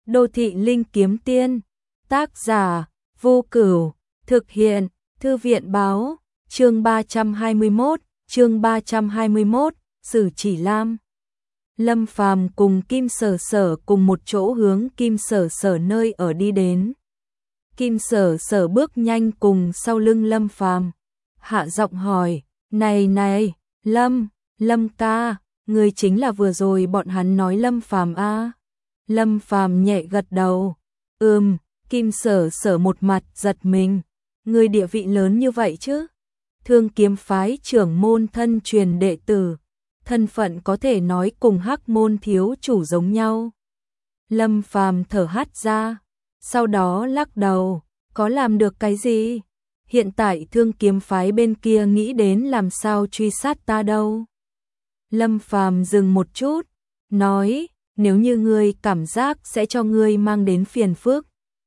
Đô thị linh kiếm tiên, tác giả, Vô Cửu, thực hiện, Thư viện báo, chương 321, Sử Chỉ Lam. Lâm Phàm cùng Kim Sở Sở cùng một chỗ hướng Kim Sở Sở nơi ở đi đến. Kim Sở Sở bước nhanh cùng sau lưng Lâm Phàm, hạ giọng hỏi, này, Lâm ca, người chính là vừa rồi bọn hắn nói Lâm Phàm a? Lâm Phàm nhẹ gật đầu, Kim Sở Sở một mặt giật mình, người địa vị lớn như vậy chứ? Thương Kiếm phái trưởng môn thân truyền đệ tử, thân phận có thể nói cùng Hắc môn thiếu chủ giống nhau. Lâm Phàm thở hắt ra, sau đó lắc đầu, có làm được cái gì? Hiện tại Thương Kiếm phái bên kia nghĩ đến làm sao truy sát ta đâu. Lâm Phàm dừng một chút, nói, nếu như ngươi cảm giác sẽ cho ngươi mang đến phiền phức,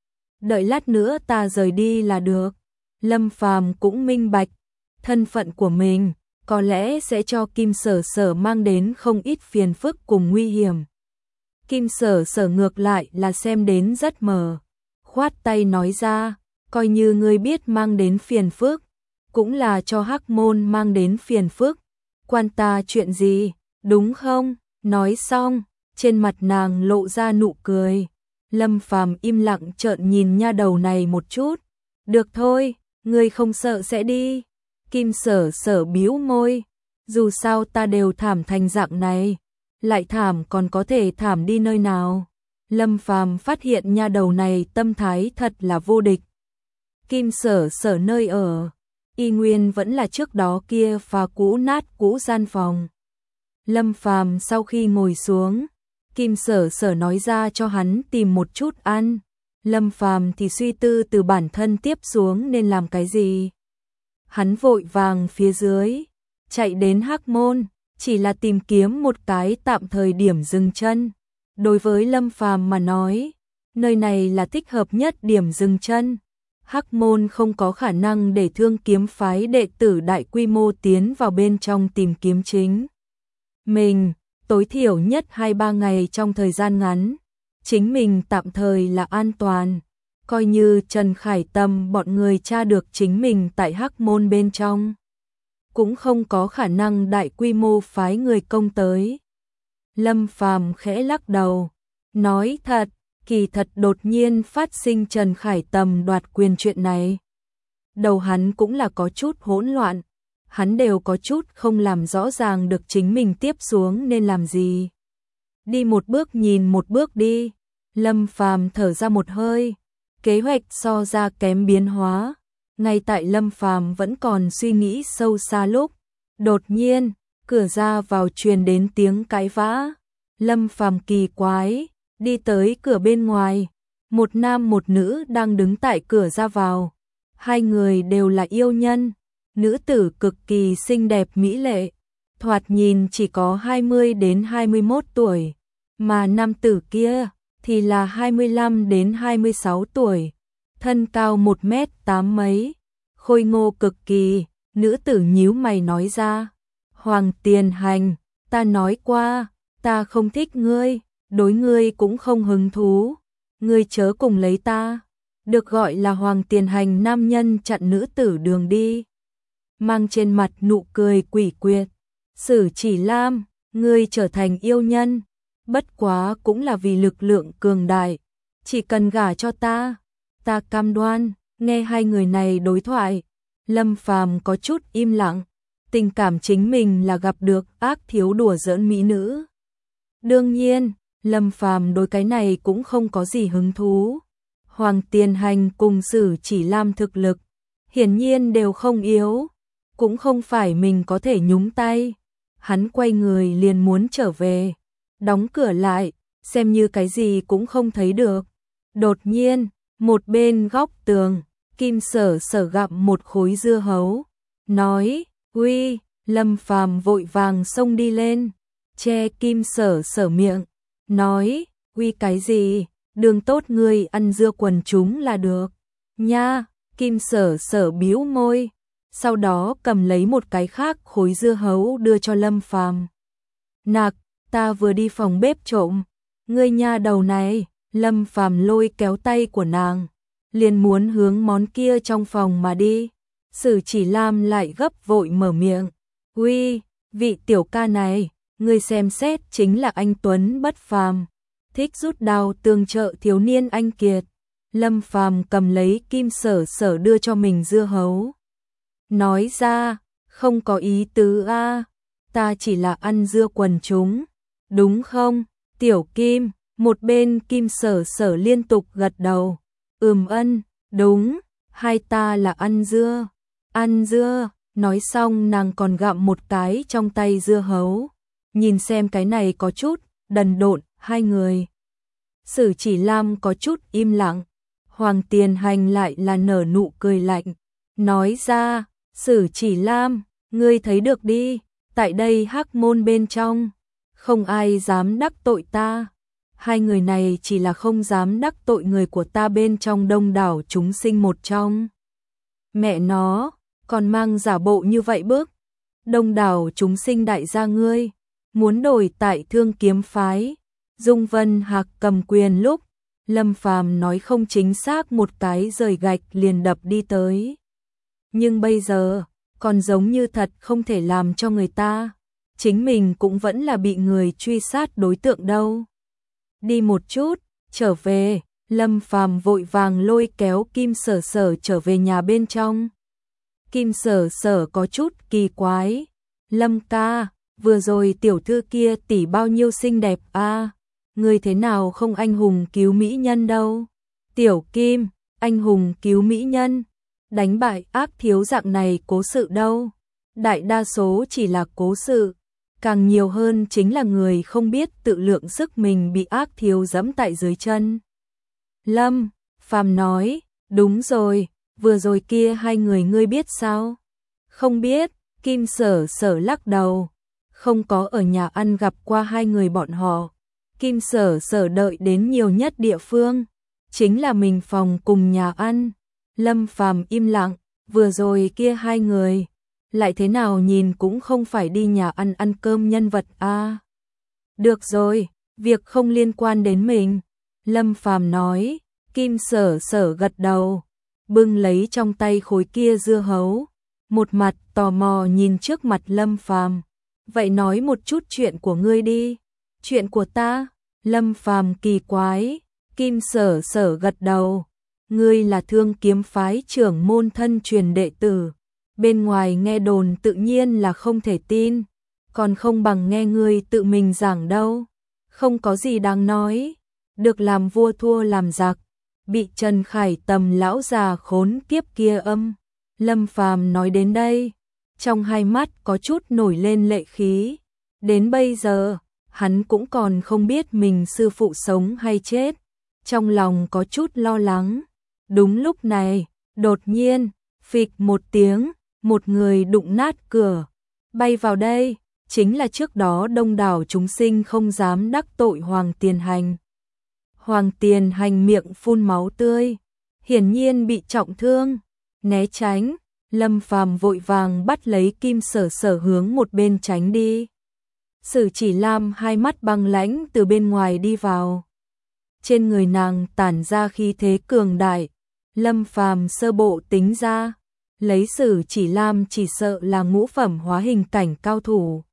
đợi lát nữa ta rời đi là được. Lâm Phàm cũng minh bạch, thân phận của mình có lẽ sẽ cho Kim Sở Sở mang đến không ít phiền phức cùng nguy hiểm. Kim Sở Sở ngược lại là xem đến rất mờ, khoát tay nói ra, coi như ngươi biết mang đến phiền phức, cũng là cho Hắc môn mang đến phiền phức, quan ta chuyện gì, đúng không? Nói xong, trên mặt nàng lộ ra nụ cười. Lâm Phàm im lặng trợn nhìn nha đầu này một chút. Được thôi, ngươi không sợ sẽ đi. Kim Sở Sở bĩu môi, dù sao ta đều thảm thành dạng này, lại thảm còn có thể thảm đi nơi nào. Lâm Phàm phát hiện nha đầu này tâm thái thật là vô địch. Kim Sở Sở nơi ở, y nguyên vẫn là trước đó kia phá cũ nát cũ gian phòng. Lâm Phàm sau khi ngồi xuống, Kim Sở Sở nói ra cho hắn tìm một chút ăn. Lâm Phàm thì suy tư từ bản thân tiếp xuống nên làm cái gì. Hắn vội vàng phía dưới, chạy đến Hắc môn, chỉ là tìm kiếm một cái tạm thời điểm dừng chân. Đối với Lâm Phàm mà nói, nơi này là thích hợp nhất điểm dừng chân. Hắc môn không có khả năng để Thương Kiếm phái đệ tử đại quy mô tiến vào bên trong tìm kiếm chính mình, tối thiểu nhất 2-3 ngày trong thời gian ngắn, chính mình tạm thời là an toàn, coi như Trần Khải Tâm bọn người tra được chính mình tại Hắc môn bên trong, cũng không có khả năng đại quy mô phái người công tới. Lâm Phàm khẽ lắc đầu, nói thật, kỳ thật đột nhiên phát sinh Trần Khải Tâm đoạt quyền chuyện này. Đầu hắn cũng là có chút hỗn loạn, hắn đều có chút không làm rõ ràng được chính mình tiếp xuống nên làm gì. Đi một bước nhìn một bước đi. Lâm Phàm thở ra một hơi, kế hoạch so ra kém biến hóa. Ngay tại Lâm Phàm vẫn còn suy nghĩ sâu xa lúc, đột nhiên, cửa ra vào truyền đến tiếng cãi vã. Lâm Phàm kỳ quái, đi tới cửa bên ngoài, một nam một nữ đang đứng tại cửa ra vào. Hai người đều là yêu nhân, nữ tử cực kỳ xinh đẹp mỹ lệ, thoạt nhìn chỉ có 20 đến 21 tuổi, mà nam tử kia thì là 25 đến 26 tuổi, thân cao 1m8 mấy, khôi ngô cực kỳ. Nữ tử nhíu mày nói ra, Hoàng Tiền Hành, ta nói qua, ta không thích ngươi, đối ngươi cũng không hứng thú, ngươi chớ cùng lấy ta. Được gọi là Hoàng Tiền Hành nam nhân chặn nữ tử đường đi, mang trên mặt nụ cười quỷ quyệt. Sử Chỉ Lam, ngươi trở thành yêu nhân, bất quá cũng là vì lực lượng cường đại, chỉ cần gả cho ta, ta cam đoan. Nghe hai người này đối thoại, Lâm Phàm có chút im lặng, tình cảm chính mình là gặp được ác thiếu đùa giỡn mỹ nữ. Đương nhiên, Lâm Phàm đối cái này cũng không có gì hứng thú. Hoàng Tiền Hành cùng Sử Chỉ Lam thực lực hiển nhiên đều không yếu, cũng không phải mình có thể nhúng tay. Hắn quay người liền muốn trở về, đóng cửa lại, xem như cái gì cũng không thấy được. Đột nhiên, một bên góc tường, Kim Sở Sở gặm một khối dưa hấu, nói, uy. Lâm Phàm vội vàng xông đi lên, che Kim Sở Sở miệng, nói, uy cái gì, đường tốt ngươi ăn dưa quần chúng là được. Nha. Kim Sở Sở bĩu môi, sau đó cầm lấy một cái khác khối dưa hấu đưa cho Lâm Phàm. Nạc, ta vừa đi phòng bếp trộm, ngươi nha đầu này, Lâm Phàm lôi kéo tay của nàng, liền muốn hướng món kia trong phòng mà đi. Sử Chỉ Lam lại gấp vội mở miệng, "Uy, vị tiểu ca này, ngươi xem xét chính là anh tuấn bất phàm, thích rút đao tương trợ thiếu niên anh kiệt." Lâm Phàm cầm lấy Kim Sở Sở đưa cho mình dưa hấu, nói ra, "Không có ý tứ a, ta chỉ là ăn dưa quần chúng, đúng không, tiểu Kim?" Một bên Kim Sở Sở liên tục gật đầu, ân, đúng, hai ta là ăn dưa. Ăn dưa, nói xong nàng còn gặm một cái trong tay dưa hấu. Nhìn xem cái này có chút đần độn, hai người. Sử Chỉ Lam có chút im lặng, Hoàng Tiền Hành lại là nở nụ cười lạnh, nói ra, "Sử Chỉ Lam, ngươi thấy được đi, tại đây Hắc Môn bên trong, không ai dám đắc tội ta. Hai người này chỉ là không dám đắc tội người của ta bên trong đông đảo chúng sinh một trong. Mẹ nó, còn mang giả bộ như vậy bước. Đông đảo chúng sinh đại gia ngươi, muốn đổi tại Thương Kiếm phái." Dung Vân Hạc cầm quyền lúc, Lâm Phàm nói không chính xác một cái rời gạch liền đập đi tới. Nhưng bây giờ, còn giống như thật không thể làm cho người ta. Chính mình cũng vẫn là bị người truy sát đối tượng đâu. Đi một chút, trở về, Lâm Phàm vội vàng lôi kéo Kim Sở Sở trở về nhà bên trong. Kim Sở Sở có chút kỳ quái, "Lâm ca, vừa rồi tiểu thư kia tỷ bao nhiêu xinh đẹp a, người thế nào không anh hùng cứu mỹ nhân đâu?" "Tiểu Kim, anh hùng cứu mỹ nhân, đánh bại ác thiếu dạng này cố sự đâu, đại đa số chỉ là cố sự. Càng nhiều hơn chính là người không biết tự lượng sức mình bị ác thiếu giẫm tại dưới chân." Lâm Phàm nói, "Đúng rồi, vừa rồi kia hai người ngươi biết sao?" "Không biết." Kim Sở Sở lắc đầu, "Không có ở nhà ăn gặp qua hai người bọn họ." Kim Sở Sở đợi đến nhiều nhất địa phương chính là mình phòng cùng nhà ăn. Lâm Phàm im lặng, vừa rồi kia hai người lại thế nào nhìn cũng không phải đi nhà ăn ăn cơm nhân vật a. "Được rồi, việc không liên quan đến mình." Lâm Phàm nói. Kim Sở Sở gật đầu, bưng lấy trong tay khối kia dưa hấu, một mặt tò mò nhìn trước mặt Lâm Phàm. "Vậy nói một chút chuyện của ngươi đi." "Chuyện của ta?" Lâm Phàm kỳ quái. Kim Sở Sở gật đầu, "Ngươi là Thương Kiếm phái trưởng môn thân truyền đệ tử, bên ngoài nghe đồn tự nhiên là không thể tin, còn không bằng nghe ngươi tự mình giảng đâu. Không có gì đáng nói, được làm vua thua làm giặc, bị Trần Khải Tầm lão già khốn kiếp kia âm." Lâm Phàm nói đến đây, trong hai mắt có chút nổi lên lệ khí. Đến bây giờ, hắn cũng còn không biết mình sư phụ sống hay chết, trong lòng có chút lo lắng. Đúng lúc này, đột nhiên, phịch một tiếng, một người đụng nát cửa, bay vào đây, chính là trước đó đông đảo chúng sinh không dám đắc tội Hoàng Tiền Hành. Hoàng Tiền Hành miệng phun máu tươi, hiển nhiên bị trọng thương, né tránh. Lâm Phàm vội vàng bắt lấy Kim Sở Sở hướng một bên tránh đi. Sử Chỉ Lam hai mắt băng lãnh từ bên ngoài đi vào. Trên người nàng tản ra khí thế cường đại. Lâm Phàm sơ bộ tính ra, lấy Sử Chỉ Lam chỉ sợ là ngũ phẩm hóa hình cảnh cao thủ.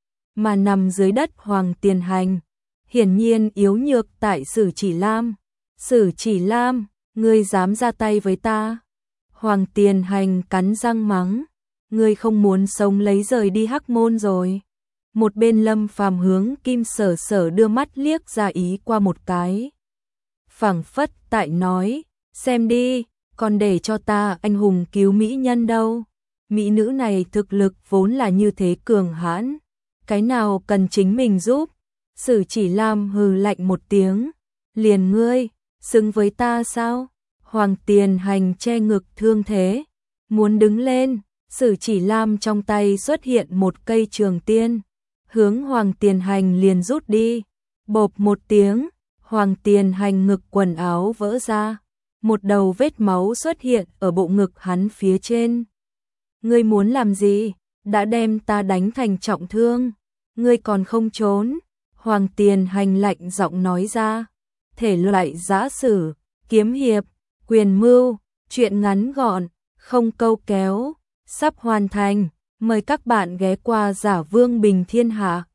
Mà nằm dưới đất Hoàng Tiền Hành, hiển nhiên yếu nhược tại Sử Chỉ Lam. "Sử Chỉ Lam, ngươi dám ra tay với ta?" Hoàng Tiền Hành cắn răng mắng, "Ngươi không muốn sống lấy rời đi Hắc Môn rồi." Một bên Lâm Phàm hướng Kim Sở Sở đưa mắt liếc ra ý qua một cái, phảng phất tại nói, "Xem đi, còn để cho ta anh hùng cứu mỹ nhân đâu. Mỹ nữ này thực lực vốn là như thế cường hãn, cái nào cần chính mình giúp." Sử Chỉ Lam hừ lạnh một tiếng, "Liền ngươi, xứng với ta sao?" Hoàng Tiền Hành che ngực thương thế, muốn đứng lên. Sử Chỉ Lam trong tay xuất hiện một cây trường tiên, hướng Hoàng Tiền Hành liền rút đi. Bộp một tiếng, Hoàng Tiền Hành ngực quần áo vỡ ra, một đầu vết máu xuất hiện ở bộ ngực hắn phía trên. "Ngươi muốn làm gì? Đã đem ta đánh thành trọng thương, ngươi còn không trốn?" Hoàng Tiền Hành lạnh giọng nói ra. thể loại giã sử, kiếm hiệp, quyền mưu, truyện ngắn gọn, không câu kéo, sắp hoàn thành. Mời các bạn ghé qua Giả Vương Bình Thiên Hạ.